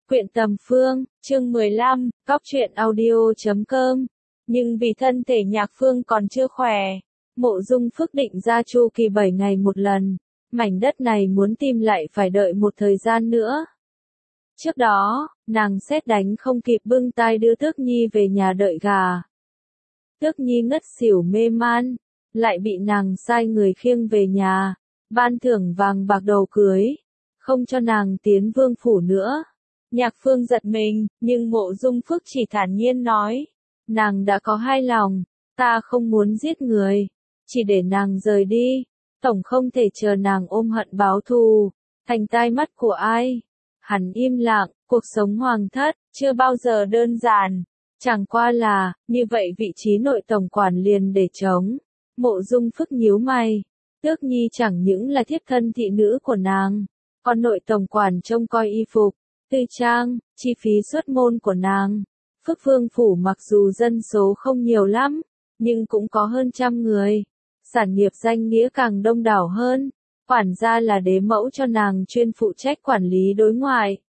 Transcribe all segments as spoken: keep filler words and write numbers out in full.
Quyện Tầm Phương, chương mười lăm, Góc truyện audio chấm com. Nhưng vì thân thể Nhạc Phương còn chưa khỏe, Mộ Dung Phức định ra chu kỳ bảy ngày một lần. Mảnh đất này muốn tìm lại phải đợi một thời gian nữa. Trước đó, nàng sét đánh không kịp bưng tai đưa Tước Nhi về nhà đợi gà. Tước Nhi ngất xỉu mê man, lại bị nàng sai người khiêng về nhà, ban thưởng vàng bạc đầu cưới, không cho nàng tiến vương phủ nữa. Nhạc Phương giật mình, nhưng Mộ Dung Phức chỉ thản nhiên nói, nàng đã có hai lòng, ta không muốn giết người, chỉ để nàng rời đi, tổng không thể chờ nàng ôm hận báo thù, thành tai mắt của ai. Hắn im lặng, cuộc sống hoàng thất, chưa bao giờ đơn giản, chẳng qua là, như vậy vị trí nội tổng quản liền để trống. Mộ Dung Phức nhíu mày, Tước Nhi chẳng những là thiếp thân thị nữ của nàng, còn nội tổng quản trông coi y phục, tư trang, chi phí xuất môn của nàng. Phức Vương phủ mặc dù dân số không nhiều lắm, nhưng cũng có hơn trăm người, sản nghiệp danh nghĩa càng đông đảo hơn. Quản gia là đế mẫu cho nàng chuyên phụ trách quản lý đối ngoại.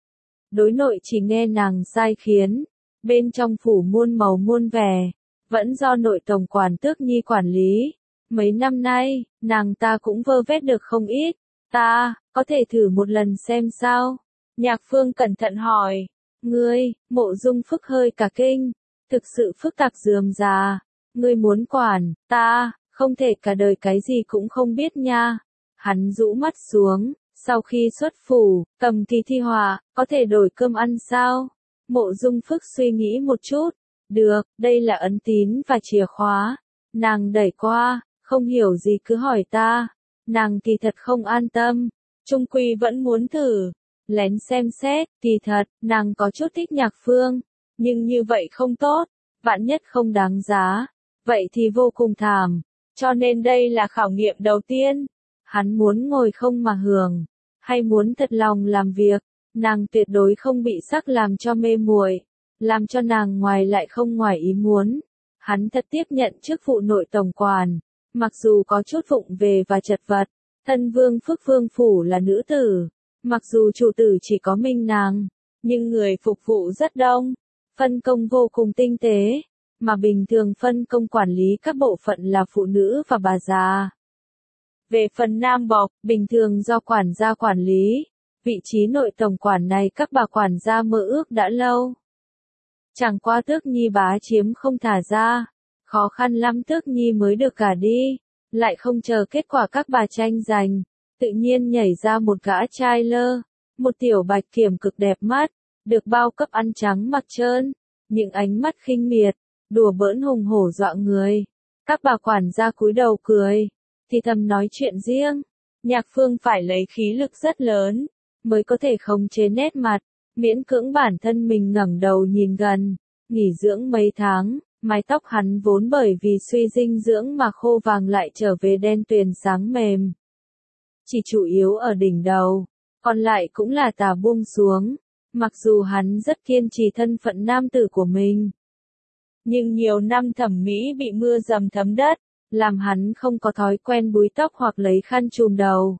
Đối nội chỉ nghe nàng sai khiến, bên trong phủ muôn màu muôn vẻ, vẫn do nội tổng quản Tước Nhi quản lý. Mấy năm nay, nàng ta cũng vơ vét được không ít, ta, có thể thử một lần xem sao? Nhạc Phương cẩn thận hỏi, ngươi, Mộ Dung Phức hơi cả kinh, thực sự phức tạp rườm rà, ngươi muốn quản, ta, không thể cả đời cái gì cũng không biết nha. Hắn rũ mắt xuống, sau khi xuất phủ, cầm kỳ thi họa, có thể đổi cơm ăn sao? Mộ Dung Phức suy nghĩ một chút, được, đây là ấn tín và chìa khóa. Nàng đẩy qua, không hiểu gì cứ hỏi ta. Nàng kỳ thật không an tâm, chung quy vẫn muốn thử. Lén xem xét, kỳ thật, nàng có chút thích Nhạc Phương, nhưng như vậy không tốt, vạn nhất không đáng giá, vậy thì vô cùng thảm, cho nên đây là khảo nghiệm đầu tiên. Hắn muốn ngồi không mà hưởng, hay muốn thật lòng làm việc, nàng tuyệt đối không bị sắc làm cho mê muội, làm cho nàng ngoài lại không ngoài ý muốn. Hắn thật tiếp nhận chức vụ nội tổng quản, mặc dù có chút vụng về và chật vật, thân vương Phức Vương phủ là nữ tử. Mặc dù chủ tử chỉ có mình nàng, nhưng người phục vụ rất đông, phân công vô cùng tinh tế, mà bình thường phân công quản lý các bộ phận là phụ nữ và bà già. Về phần nam bộc, bình thường do quản gia quản lý, vị trí nội tổng quản này các bà quản gia mơ ước đã lâu. Chẳng qua Tước Nhi bá chiếm không thả ra, khó khăn lắm Tước Nhi mới được gả đi, lại không chờ kết quả các bà tranh giành. Tự nhiên nhảy ra một gã trai lơ, một tiểu bạch kiểm cực đẹp mắt, được bao cấp ăn trắng mặc trơn, những ánh mắt khinh miệt, đùa bỡn hùng hổ dọa người. Các bà quản gia cúi đầu cười, thì thầm nói chuyện riêng. Nhạc Phương phải lấy khí lực rất lớn, mới có thể khống chế nét mặt, miễn cưỡng bản thân mình ngẩng đầu nhìn gần. Nghỉ dưỡng mấy tháng, mái tóc hắn vốn bởi vì suy dinh dưỡng mà khô vàng lại trở về đen tuyền sáng mềm. Chỉ chủ yếu ở đỉnh đầu, còn lại cũng là tà buông xuống, mặc dù hắn rất kiên trì thân phận nam tử của mình. Nhưng nhiều năm thẩm mỹ bị mưa dầm thấm đất, làm hắn không có thói quen búi tóc hoặc lấy khăn trùm đầu.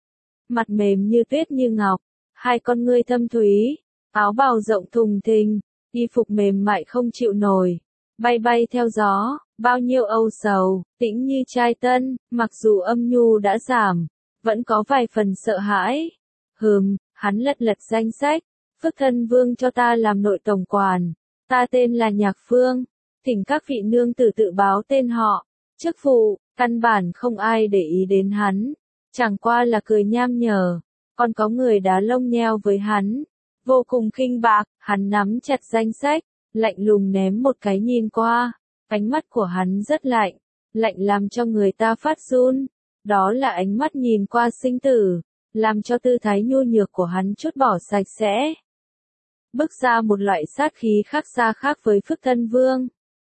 Mặt mềm như tuyết như ngọc, hai con ngươi thâm thúy, áo bào rộng thùng thình, y phục mềm mại không chịu nổi, bay bay theo gió, bao nhiêu âu sầu, tĩnh như trai tân, mặc dù âm nhu đã giảm. Vẫn có vài phần sợ hãi. Hừm, hắn lật lật danh sách, Phức thân vương cho ta làm nội tổng quản, ta tên là Nhạc Phương, thỉnh các vị nương tử tự báo tên họ, chức vụ, căn bản không ai để ý đến hắn, chẳng qua là cười nham nhở, còn có người đá lông nheo với hắn, vô cùng khinh bạc. Hắn nắm chặt danh sách, lạnh lùng ném một cái nhìn qua, ánh mắt của hắn rất lạnh, lạnh làm cho người ta phát run. Đó là ánh mắt nhìn qua sinh tử, làm cho tư thái nhu nhược của hắn chút bỏ sạch sẽ. Bức ra một loại sát khí khác xa khác với Phức thân vương.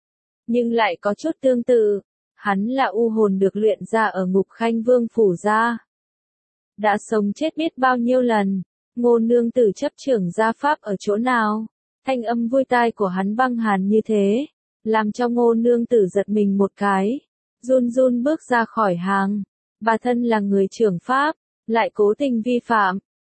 Nhưng lại có chút tương tự, hắn là u hồn được luyện ra ở Ngục Khanh Vương phủ ra. Đã sống chết biết bao nhiêu lần, Ngô nương tử chấp trưởng gia pháp ở chỗ nào, thanh âm vui tai của hắn băng hàn như thế, làm cho Ngô nương tử giật mình một cái, run run bước ra khỏi hàng. Bà thân là người trưởng pháp, lại cố tình vi phạm,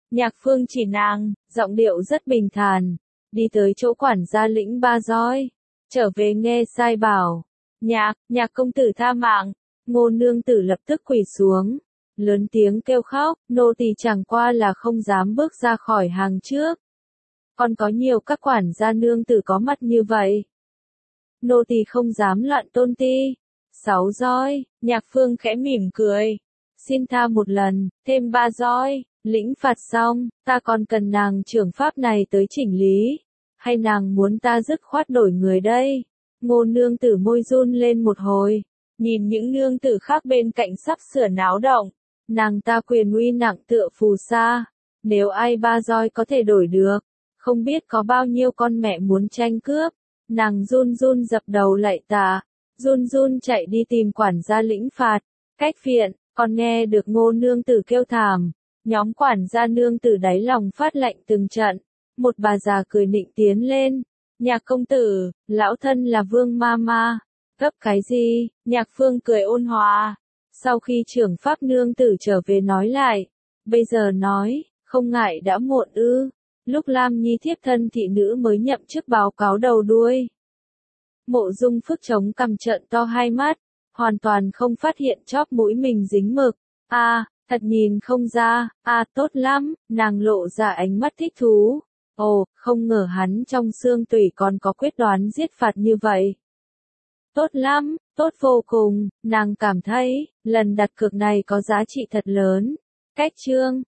Nhạc Phương chỉ nàng, giọng điệu rất bình thản, đi tới chỗ quản gia Lĩnh Ba Roi, trở về nghe sai bảo. Nhạc, nhạc công tử tha mạng, Ngô nương tử lập tức quỳ xuống, lớn tiếng kêu khóc, nô tỳ chẳng qua là không dám bước ra khỏi hàng trước. Còn có nhiều các quản gia nương tử có mặt như vậy. Nô tỳ không dám loạn tôn ti. Sáu roi, Nhạc Phương khẽ mỉm cười. Xin tha một lần, thêm ba roi, lĩnh phạt xong, ta còn cần nàng trưởng pháp này tới chỉnh lý. Hay nàng muốn ta dứt khoát đổi người đây? Ngô nương tử môi run lên một hồi, nhìn những nương tử khác bên cạnh sắp sửa náo động. Nàng ta quyền uy nặng tựa phù sa. Nếu ai ba roi có thể đổi được, không biết có bao nhiêu con mẹ muốn tranh cướp. Nàng run run dập đầu lạy tạ, run run chạy đi tìm quản gia lĩnh phạt. Cách viện, còn nghe được Ngô nương tử kêu thảm. Nhóm quản gia nương tử đáy lòng phát lạnh từng trận. Một bà già cười nịnh tiến lên. Nhạc công tử, lão thân là Vương ma ma. Gấp cái gì? Nhạc Phương cười ôn hòa. Sau khi trưởng pháp nương tử trở về nói lại. Bây giờ nói, không ngại đã muộn ư. Lúc Lam Nhi thiếp thân thị nữ mới nhậm chức báo cáo đầu đuôi. Mộ Dung Phước chống cằm trợn to hai mắt, hoàn toàn không phát hiện chóp mũi mình dính mực. A, à, thật nhìn không ra, a à, tốt lắm, nàng lộ ra ánh mắt thích thú. Ồ, không ngờ hắn trong xương tủy còn có quyết đoán giết phạt như vậy. Tốt lắm, tốt vô cùng, nàng cảm thấy, lần đặt cược này có giá trị thật lớn. Cách chương